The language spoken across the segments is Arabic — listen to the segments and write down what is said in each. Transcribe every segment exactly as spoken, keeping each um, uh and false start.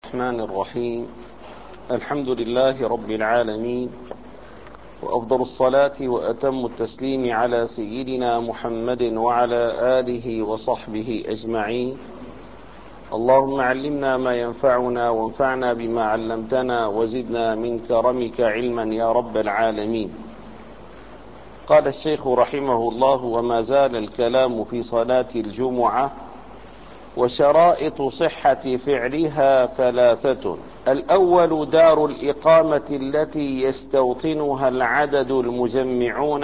الرحمن الرحيم. الحمد لله رب العالمين، وأفضل الصلاة وأتم التسليم على سيدنا محمد وعلى آله وصحبه أجمعين. اللهم علمنا ما ينفعنا وانفعنا بما علمتنا وزدنا من كرمك علما يا رب العالمين. قال الشيخ رحمه الله: وما زال الكلام في صلاة الجمعة، وشرائط صحة فعلها ثلاثة. الأول دار الإقامة التي يستوطنها العدد المجمعون،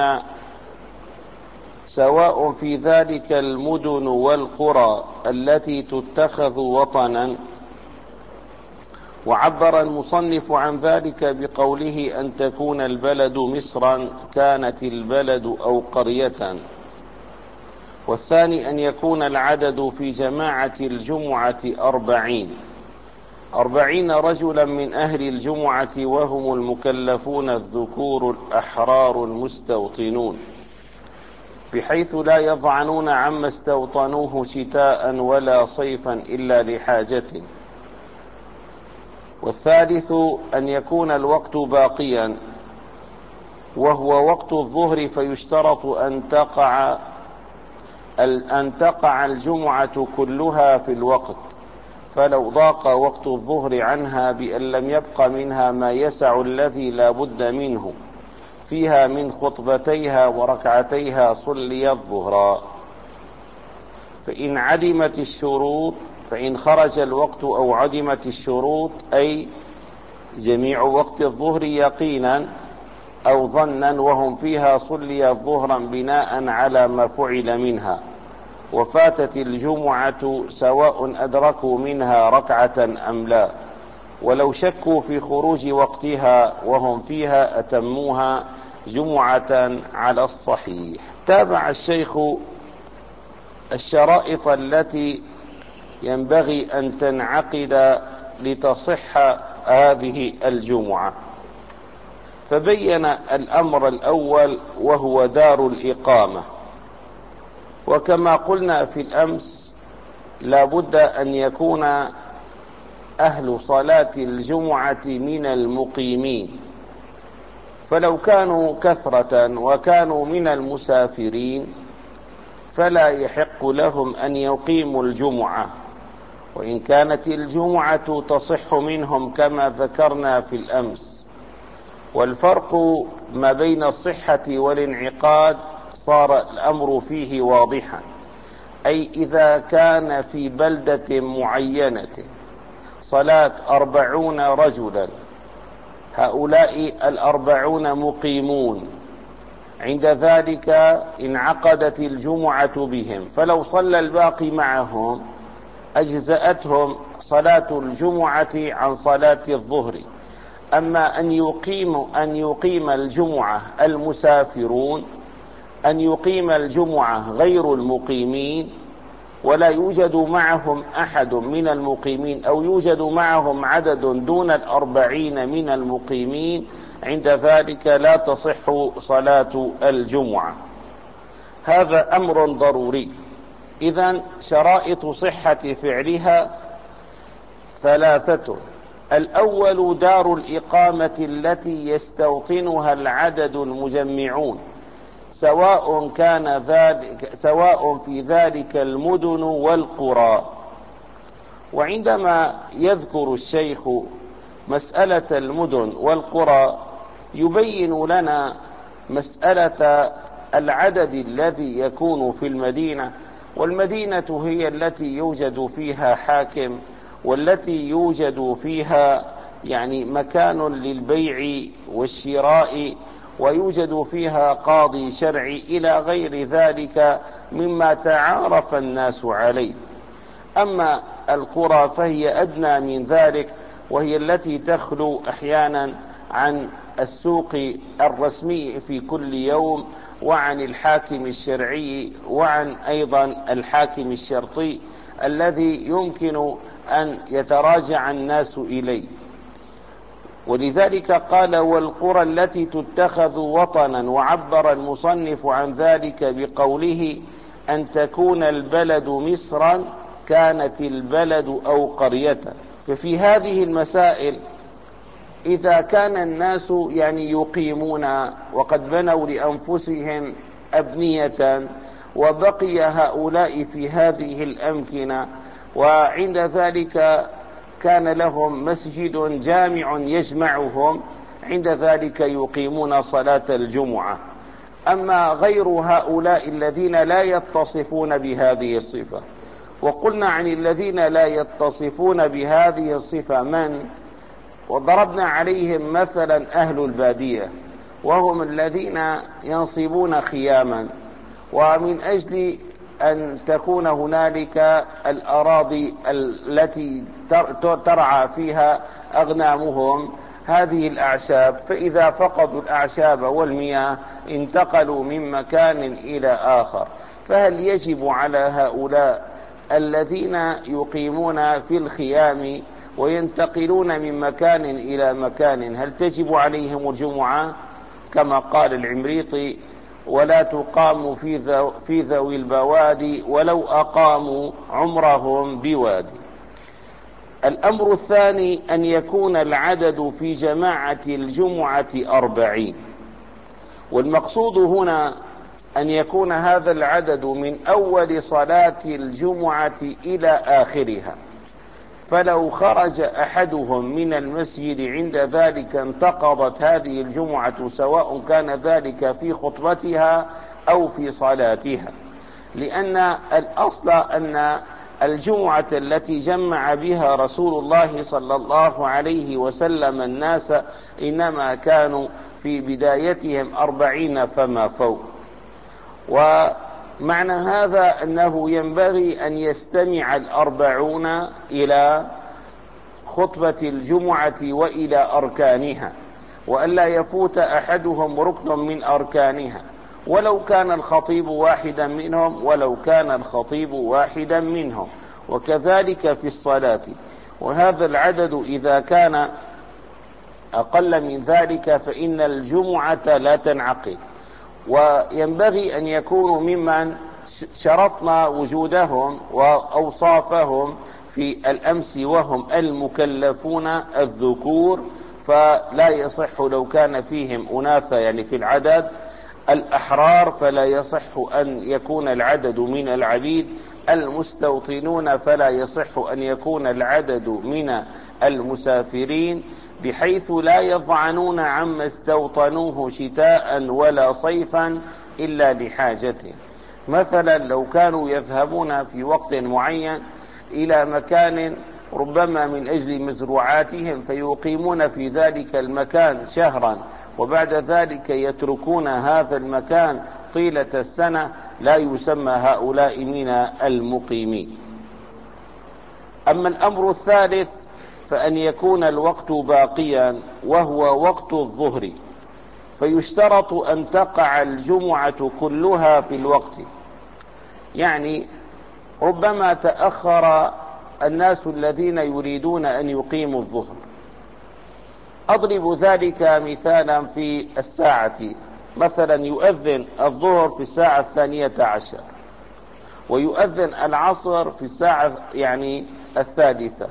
سواء في ذلك المدن والقرى التي تتخذ وطنا. وعبر المصنف عن ذلك بقوله: أن تكون البلد مصرا كانت البلد أو قرية. والثاني أن يكون العدد في جماعة الجمعة أربعين أربعين رجلا من أهل الجمعة، وهم المكلفون الذكور الأحرار المستوطنون، بحيث لا يضعنون عما استوطنوه شتاء ولا صيفا إلا لحاجة. والثالث أن يكون الوقت باقيا، وهو وقت الظهر، فيشترط أن تقع أن تقع الجمعة كلها في الوقت، فلو ضاق وقت الظهر عنها بأن لم يبق منها ما يسع الذي لا بد منه فيها من خطبتيها وركعتيها صلي الظهر. فإن عدمت الشروط فإن خرج الوقت أو عدمت الشروط، أي جميع وقت الظهر يقينا أو ظنا وهم فيها، صلي ظهرا بناء على ما فعل منها، وفاتت الجمعة سواء أدركوا منها ركعة أم لا. ولو شكوا في خروج وقتها وهم فيها أتموها جمعة على الصحيح. تابع الشيخ الشرائط التي ينبغي أن تنعقد لتصح هذه الجمعة، فبين الأمر الأول وهو دار الإقامة. وكما قلنا في الأمس، لا بد أن يكون أهل صلاة الجمعة من المقيمين، فلو كانوا كثرة وكانوا من المسافرين فلا يحق لهم أن يقيموا الجمعة، وإن كانت الجمعة تصح منهم كما ذكرنا في الأمس. والفرق ما بين الصحة والانعقاد صار الأمر فيه واضحا، أي إذا كان في بلدة معينة صلاة أربعون رجلا، هؤلاء الأربعون مقيمون، عند ذلك انعقدت الجمعة بهم، فلو صلى الباقي معهم أجزأتهم صلاة الجمعة عن صلاة الظهر. أما أن يقيم أن يقيم الجمعة المسافرون، أن يقيم الجمعة غير المقيمين، ولا يوجد معهم أحد من المقيمين، أو يوجد معهم عدد دون الأربعين من المقيمين، عند ذلك لا تصح صلاة الجمعة. هذا أمر ضروري. إذن شرائط صحة فعلها ثلاثة. الأول دار الإقامة التي يستوطنها العدد المجمعون، سواء كان ذلك سواء في ذلك المدن والقرى. وعندما يذكر الشيخ مسألة المدن والقرى، يبين لنا مسألة العدد الذي يكون في المدينة، والمدينة هي التي يوجد فيها حاكم، والتي يوجد فيها يعني مكان للبيع والشراء، ويوجد فيها قاضي شرعي إلى غير ذلك مما تعارف الناس عليه. أما القرى فهي أدنى من ذلك، وهي التي تخلو أحيانا عن السوق الرسمي في كل يوم، وعن الحاكم الشرعي، وعن أيضا الحاكم الشرطي الذي يمكن أن يتراجع الناس إليه. ولذلك قال: والقرى التي تتخذ وطنا. وعبر المصنف عن ذلك بقوله: أن تكون البلد مصرا كانت البلد أو قرية. ففي هذه المسائل إذا كان الناس يعني يقيمون وقد بنوا لأنفسهم أبنية وبقي هؤلاء في هذه الأمكنة، وعند ذلك كان لهم مسجد جامع يجمعهم، عند ذلك يقيمون صلاة الجمعة. أما غير هؤلاء الذين لا يتصفون بهذه الصفة، وقلنا عن الذين لا يتصفون بهذه الصفة من؟ وضربنا عليهم مثلا أهل البادية، وهم الذين ينصبون خياما، ومن أجل أن تكون هنالك الأراضي التي ترعى فيها أغنامهم هذه الأعشاب، فإذا فقدوا الأعشاب والمياه انتقلوا من مكان إلى آخر. فهل يجب على هؤلاء الذين يقيمون في الخيام وينتقلون من مكان إلى مكان هل تجب عليهم الجمعة؟ كما قال العمريطي: ولا تقام في, ذو في ذوي البوادي ولو أقاموا عمرهم بوادي. الأمر الثاني أن يكون العدد في جماعة الجمعة أربعين، والمقصود هنا أن يكون هذا العدد من أول صلاة الجمعة إلى آخرها، فلو خرج أحدهم من المسجد عند ذلك انتقضت هذه الجمعة، سواء كان ذلك في خطبتها أو في صلاتها، لأن الأصل أن الجمعة التي جمع بها رسول الله صلى الله عليه وسلم الناس إنما كانوا في بدايتهم أربعين فما فوق. ومعنى هذا أنه ينبغي أن يستمع الأربعون إلى خطبة الجمعة وإلى أركانها، وألا يفوت أحدهم ركن من أركانها، ولو كان الخطيب واحدا منهم ولو كان الخطيب واحدا منهم وكذلك في الصلاة. وهذا العدد إذا كان أقل من ذلك فإن الجمعة لا تنعقد. وينبغي أن يكونوا ممن شرطنا وجودهم وأوصافهم في الأمس، وهم المكلفون الذكور، فلا يصح لو كان فيهم أناثة يعني في العدد. الأحرار فلا يصح أن يكون العدد من العبيد. المستوطنون فلا يصح أن يكون العدد من المسافرين، بحيث لا يضعنون عما استوطنوه شتاء ولا صيفا إلا لحاجته. مثلا لو كانوا يذهبون في وقت معين إلى مكان ربما من أجل مزروعاتهم فيقيمون في ذلك المكان شهرا وبعد ذلك يتركون هذا المكان طيلة السنة، لا يسمى هؤلاء من المقيمين. أما الأمر الثالث فأن يكون الوقت باقيا وهو وقت الظهر، فيشترط أن تقع الجمعة كلها في الوقت. يعني ربما تأخر الناس الذين يريدون أن يقيموا الظهر. أضرب ذلك مثالا في الساعة، مثلا يؤذن الظهر في الساعة الثانية عشر ويؤذن العصر في الساعة يعني الثالثة.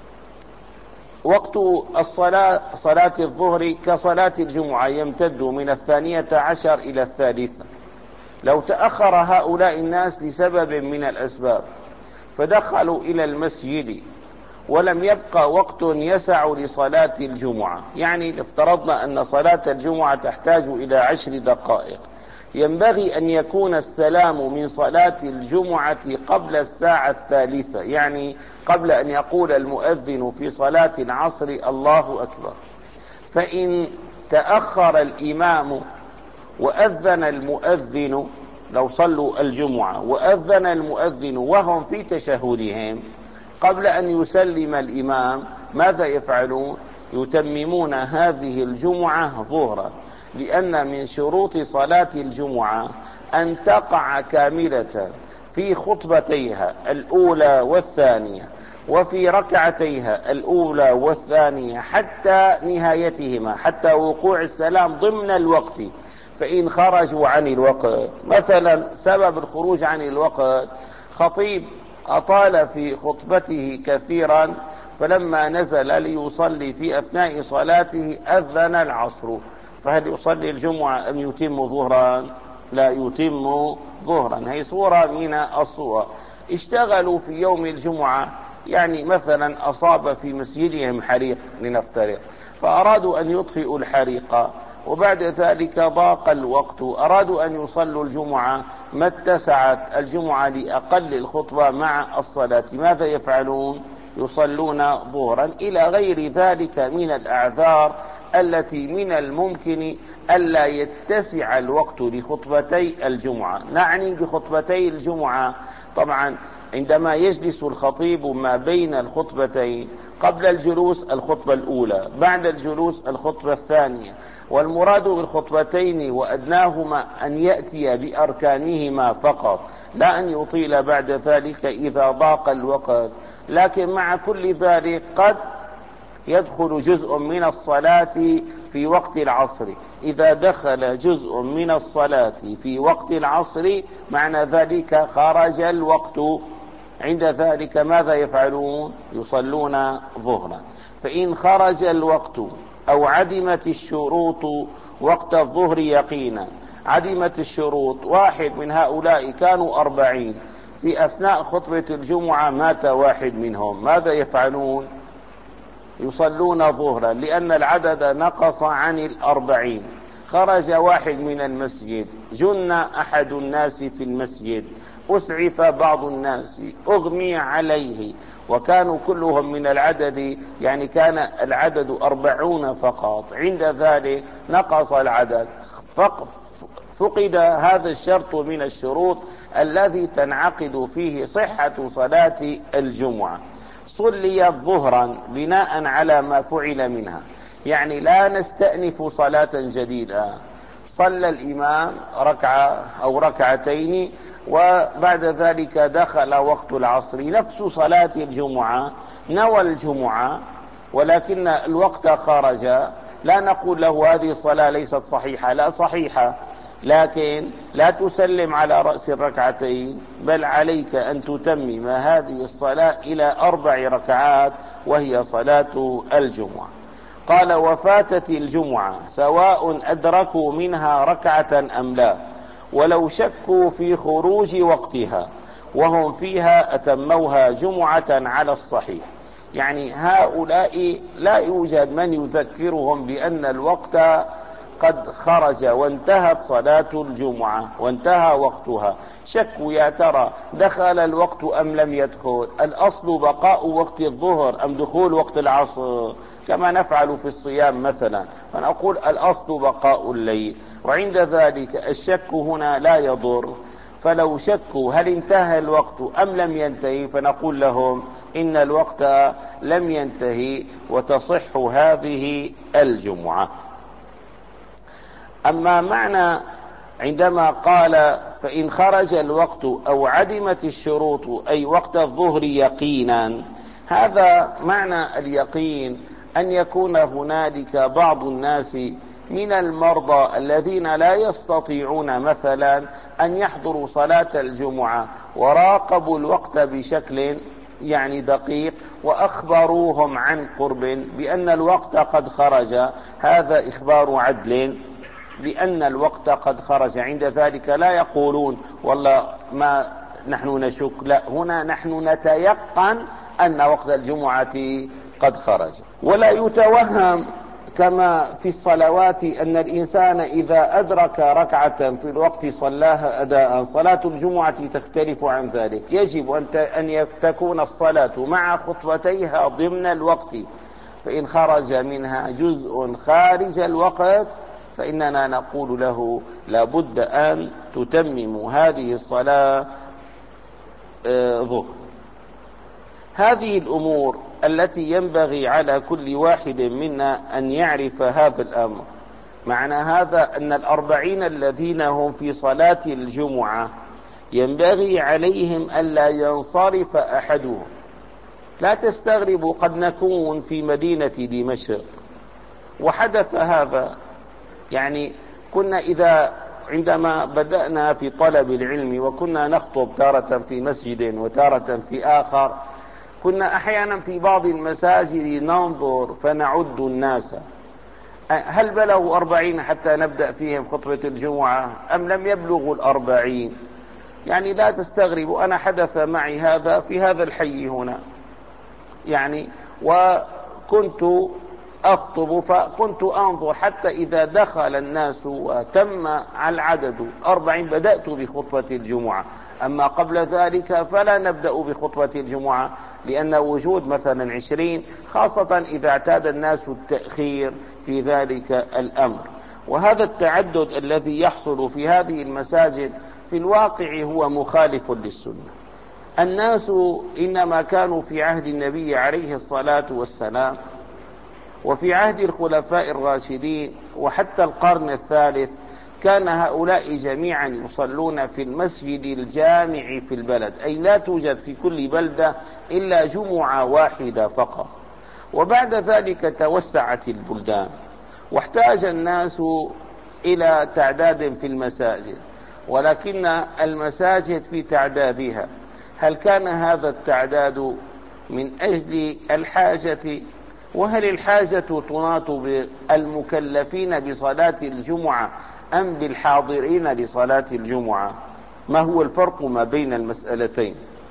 وقت الصلاة صلاة الظهر كصلاة الجمعة يمتد من الثانية عشر إلى الثالثة. لو تأخر هؤلاء الناس لسبب من الأسباب فدخلوا إلى المسجد ولم يبقى وقت يسع لصلاة الجمعة، يعني افترضنا أن صلاة الجمعة تحتاج إلى عشر دقائق، ينبغي أن يكون السلام من صلاة الجمعة قبل الساعة الثالثة، يعني قبل أن يقول المؤذن في صلاة العصر الله أكبر. فإن تأخر الإمام وأذن المؤذن، لو صلوا الجمعة وأذن المؤذن وهم في تشهدهم قبل أن يسلم الإمام، ماذا يفعلون؟ يتممون هذه الجمعة ظهرا، لأن من شروط صلاة الجمعة أن تقع كاملة في خطبتيها الأولى والثانية وفي ركعتيها الأولى والثانية حتى نهايتهما، حتى وقوع السلام ضمن الوقت. فإن خرجوا عن الوقت، مثلا سبب الخروج عن الوقت خطيب أطال في خطبته كثيرا فلما نزل ليصلي في أثناء صلاته أذن العصر، فهل يصلي الجمعة أم يتم ظهرا؟ لا، يتم ظهرا. هي صورة من الصور. اشتغلوا في يوم الجمعة، يعني مثلا أصاب في مسجدهم حريق لنفترض، فأرادوا أن يطفئوا الحريق، وبعد ذلك ضاق الوقت، أرادوا أن يصلوا الجمعة، ما اتسعت الجمعة لأقل الخطبة مع الصلاة، ماذا يفعلون؟ يصلون ظهرا. إلى غير ذلك من الأعذار التي من الممكن ألا يتسع الوقت لخطبتي الجمعة. نعني بخطبتي الجمعة طبعا عندما يجلس الخطيب ما بين الخطبتين، قبل الجلوس الخطبة الأولى، بعد الجلوس الخطبة الثانية، والمراد بالخطبتين وأدناهما أن يأتي بأركانهما فقط، لا أن يطيل بعد ذلك إذا ضاق الوقت. لكن مع كل ذلك قد يدخل جزء من الصلاة في وقت العصر. إذا دخل جزء من الصلاة في وقت العصر معنى ذلك خرج الوقت، عند ذلك ماذا يفعلون؟ يصلون ظهرا. فإن خرج الوقت أو عدمت الشروط وقت الظهر يقينا، عدمت الشروط، واحد من هؤلاء كانوا أربعين، في أثناء خطبة الجمعة مات واحد منهم، ماذا يفعلون؟ يصلون ظهرا، لأن العدد نقص عن الأربعين. خرج واحد من المسجد، جن أحد الناس في المسجد، أسعف بعض الناس، أغمي عليه، وكانوا كلهم من العدد، يعني كان العدد أربعون فقط، عند ذلك نقص العدد، فقد هذا الشرط من الشروط الذي تنعقد فيه صحة صلاة الجمعة. صلي ظهرا بناء على ما فعل منها، يعني لا نستأنف صلاة جديدة. صلى الإمام ركعة أو ركعتين وبعد ذلك دخل وقت العصر، نفس صلاة الجمعة، نوى الجمعة ولكن الوقت خرج، لا نقول له هذه الصلاة ليست صحيحة، لا صحيحة، لكن لا تسلم على رأس الركعتين، بل عليك أن تتمم هذه الصلاة إلى أربع ركعات وهي صلاة الجمعة. قال: وفاتت الجمعة سواء أدركوا منها ركعة أم لا، ولو شكوا في خروج وقتها وهم فيها أتموها جمعة على الصحيح. يعني هؤلاء لا يوجد من يذكرهم بأن الوقت قد خرج وانتهت صلاة الجمعة وانتهى وقتها، شكوا يا ترى دخل الوقت أم لم يدخل، الأصل بقاء وقت الظهر أم دخول وقت العصر، كما نفعل في الصيام مثلا، فنقول الأصل بقاء الليل، وعند ذلك الشك هنا لا يضر. فلو شكوا هل انتهى الوقت أم لم ينتهي فنقول لهم إن الوقت لم ينتهي وتصح هذه الجمعة. أما معنى عندما قال فإن خرج الوقت أو عدمت الشروط أي وقت الظهر يقينا، هذا معنى اليقين أن يكون هنالك بعض الناس من المرضى الذين لا يستطيعون مثلا أن يحضروا صلاة الجمعة وراقبوا الوقت بشكل يعني دقيق وأخبروهم عن قرب بأن الوقت قد خرج، هذا إخبار عدل لأن الوقت قد خرج، عند ذلك لا يقولون والله ما نحن نشك، لا، هنا نحن نتيقن أن وقت الجمعة قد خرج. ولا يتوهم كما في الصلوات أن الإنسان إذا أدرك ركعة في الوقت صلاها أداء، صلاة الجمعة تختلف عن ذلك، يجب أن تكون الصلاة مع خطبتيها ضمن الوقت، فإن خرج منها جزء خارج الوقت فإننا نقول له لابد أن تتمم هذه الصلاة ظهر. هذه الأمور التي ينبغي على كل واحد منا أن يعرف هذا الأمر. معنى هذا أن الأربعين الذين هم في صلاة الجمعة ينبغي عليهم ألا ينصرف أحدهم. لا تستغربوا، قد نكون في مدينة دمشق وحدث هذا، يعني كنا إذا عندما بدأنا في طلب العلم وكنا نخطب تارة في مسجد وتارة في آخر، كنا أحيانا في بعض المساجد ننظر فنعد الناس هل بلغوا أربعين حتى نبدأ فيهم خطبة الجمعة أم لم يبلغوا الأربعين. يعني لا تستغربوا، أنا حدث معي هذا في هذا الحي هنا، يعني وكنت أخطب فكنت أنظر حتى إذا دخل الناس وتم العدد أربعين بدأت بخطبة الجمعة، أما قبل ذلك فلا نبدأ بخطبة الجمعة، لأن وجود مثلا عشرين خاصة إذا اعتاد الناس التأخير في ذلك الأمر. وهذا التعدد الذي يحصل في هذه المساجد في الواقع هو مخالف للسنة. الناس إنما كانوا في عهد النبي عليه الصلاة والسلام وفي عهد الخلفاء الراشدين وحتى القرن الثالث كان هؤلاء جميعا يصلون في المسجد الجامع في البلد، أي لا توجد في كل بلدة إلا جمعة واحدة فقط. وبعد ذلك توسعت البلدان واحتاج الناس إلى تعداد في المساجد، ولكن المساجد في تعدادها هل كان هذا التعداد من أجل الحاجة؟ وهل الحاجة تناط بالمكلفين بصلاة الجمعة أم بالحاضرين لصلاة الجمعة؟ ما هو الفرق ما بين المسألتين؟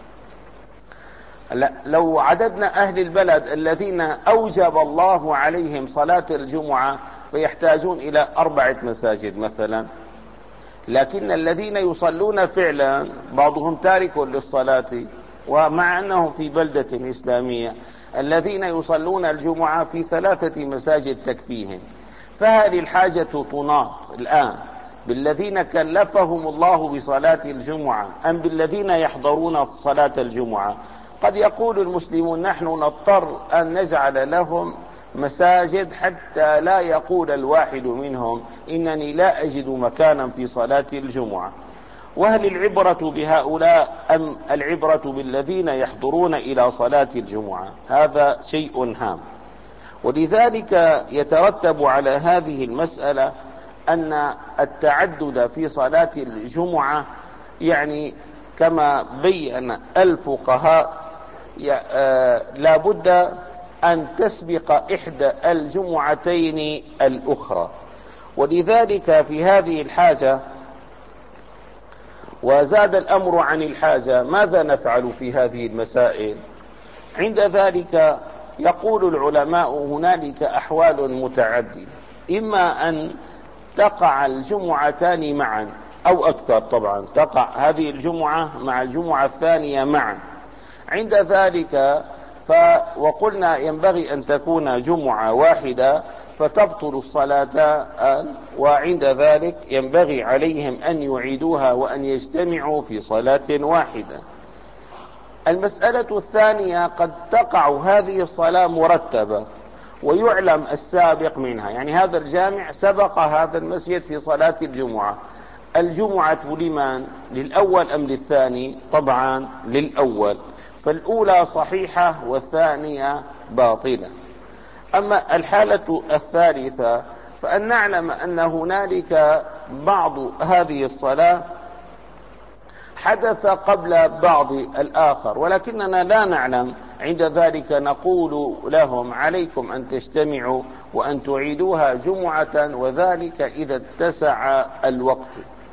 لو عددنا أهل البلد الذين أوجب الله عليهم صلاة الجمعة فيحتاجون إلى أربعة مساجد مثلا، لكن الذين يصلون فعلا بعضهم تارك للصلاة ومع أنهم في بلدة إسلامية، الذين يصلون الجمعة في ثلاثة مساجد تكفيهم. فهل الحاجة تناط الآن بالذين كلفهم الله بصلاة الجمعة أم بالذين يحضرون صلاة الجمعة؟ قد يقول المسلمون نحن نضطر أن نجعل لهم مساجد حتى لا يقول الواحد منهم إنني لا أجد مكانا في صلاة الجمعة. وهل العبرة بهؤلاء أم العبرة بالذين يحضرون إلى صلاة الجمعة؟ هذا شيء هام. ولذلك يترتب على هذه المسألة أن التعدد في صلاة الجمعة يعني كما بين الفقهاء لا بد أن تسبق إحدى الجمعتين الأخرى. ولذلك في هذه الحاجة وزاد الأمر عن الحاجة ماذا نفعل في هذه المسائل؟ عند ذلك يقول العلماء هنالك أحوال متعددة، إما أن تقع الجمعتان معا أو أكثر، طبعا تقع هذه الجمعة مع الجمعة الثانية معا. عند ذلك ف وقلنا ينبغي أن تكون جمعة واحدة فتبطل الصلاة، وعند ذلك ينبغي عليهم أن يعيدوها وأن يجتمعوا في صلاة واحدة. المسألة الثانية قد تقع هذه الصلاة مرتبة ويعلم السابق منها، يعني هذا الجامع سبق هذا المسجد في صلاة الجمعة. الجمعة لمن؟ للأول أم للثاني؟ طبعا للأول، فالأولى صحيحة والثانية باطلة. أما الحالة الثالثة فأن نعلم أن هنالك بعض هذه الصلاة حدث قبل بعض الآخر ولكننا لا نعلم، عند ذلك نقول لهم عليكم أن تجتمعوا وأن تعيدوها جمعة، وذلك إذا اتسع الوقت.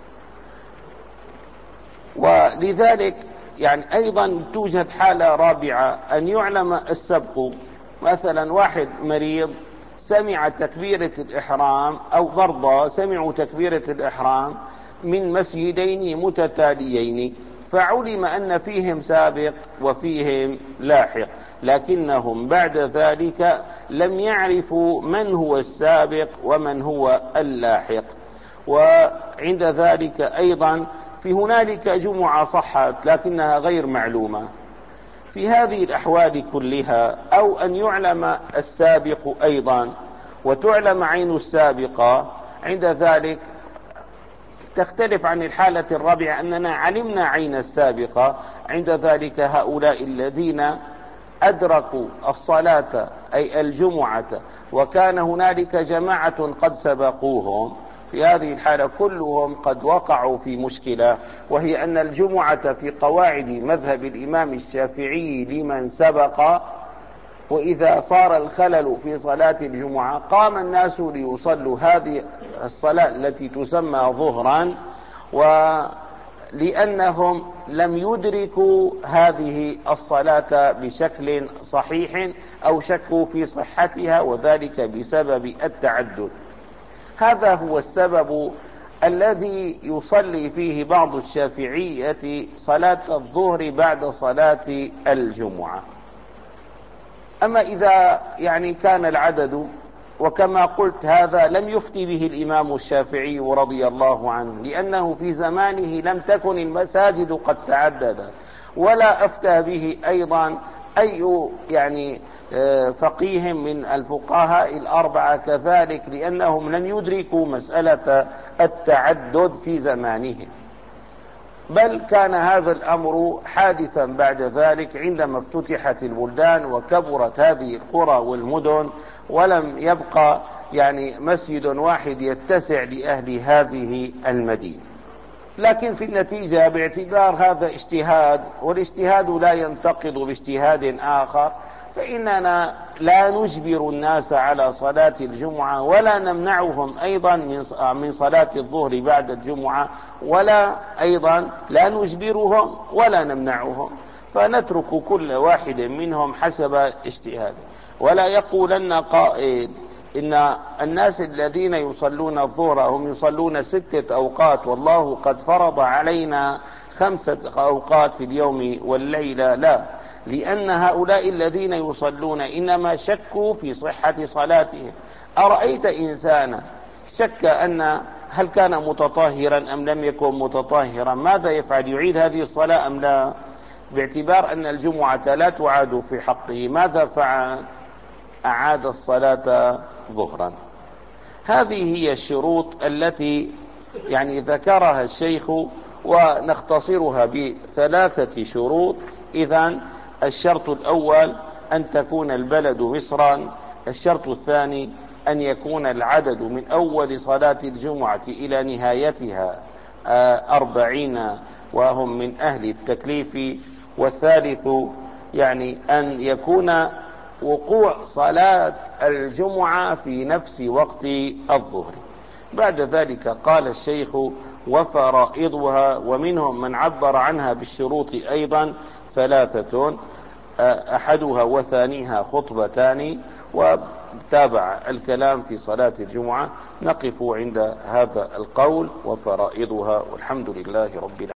ولذلك يعني أيضا توجد حالة رابعة أن يعلم السبق، مثلا واحد مريض سمع تكبيرة الإحرام أو مرضى سمعوا تكبيرة الإحرام من مسجدين متتاليين، فعلم أن فيهم سابق وفيهم لاحق، لكنهم بعد ذلك لم يعرفوا من هو السابق ومن هو اللاحق. وعند ذلك أيضا في هنالك جمعة صحت لكنها غير معلومة. في هذه الأحوال كلها أو أن يعلم السابق أيضا وتعلم عين السابقة، عند ذلك تختلف عن الحالة الرابعة أننا علمنا عين السابقة، عند ذلك هؤلاء الذين أدركوا الصلاة أي الجمعة وكان هنالك جماعة قد سبقوهم في هذه الحالة كلهم قد وقعوا في مشكلة، وهي أن الجمعة في قواعد مذهب الإمام الشافعي لمن سبق، وإذا صار الخلل في صلاة الجمعة قام الناس ليصلوا هذه الصلاة التي تسمى ظهرا، ولأنهم لم يدركوا هذه الصلاة بشكل صحيح أو شكوا في صحتها، وذلك بسبب التعدد. هذا هو السبب الذي يصلي فيه بعض الشافعية صلاة الظهر بعد صلاة الجمعة. أما إذا يعني كان العدد، وكما قلت هذا لم يفتي به الإمام الشافعي رضي الله عنه، لأنه في زمانه لم تكن المساجد قد تعددت، ولا أفتى به أيضا أي يعني فقيه من الفقهاء الأربعة كذلك، لأنهم لم يدركوا مسألة التعدد في زمانهم، بل كان هذا الأمر حادثا بعد ذلك عندما افتتحت البلدان وكبرت هذه القرى والمدن، ولم يبقى يعني مسجد واحد يتسع لأهل هذه المدينة. لكن في النتيجة باعتبار هذا اجتهاد، والاجتهاد لا ينتقض باجتهاد آخر، فإننا لا نجبر الناس على صلاة الجمعة، ولا نمنعهم أيضا من صلاة الظهر بعد الجمعة، ولا أيضا لا نجبرهم ولا نمنعهم، فنترك كل واحد منهم حسب اجتهاده. ولا يقولن قائل إن الناس الذين يصلون الظهر هم يصلون ستة أوقات والله قد فرض علينا خمسة أوقات في اليوم والليلة، لا، لأن هؤلاء الذين يصلون إنما شكوا في صحة صلاتهم. أرأيت إنسانا شك أن هل كان متطهرا أم لم يكن متطهرا، ماذا يفعل؟ يعيد هذه الصلاة أم لا؟ باعتبار أن الجمعة لا تعاد في حقه، ماذا فعل؟ أعاد الصلاة ظهرا. هذه هي الشروط التي يعني ذكرها الشيخ، ونختصرها بثلاثة شروط. إذن الشرط الأول أن تكون البلد مصرا، الشرط الثاني أن يكون العدد من أول صلاة الجمعة إلى نهايتها أربعين وهم من أهل التكليف، والثالث يعني أن يكون وقوع صلاة الجمعة في نفس وقت الظهر. بعد ذلك قال الشيخ وفرائضها، ومنهم من عبر عنها بالشروط أيضا ثلاثة، أحدها وثانيها خطبتان، وتابع الكلام في صلاة الجمعة. نقف عند هذا القول وفرائضها، والحمد لله رب العالمين.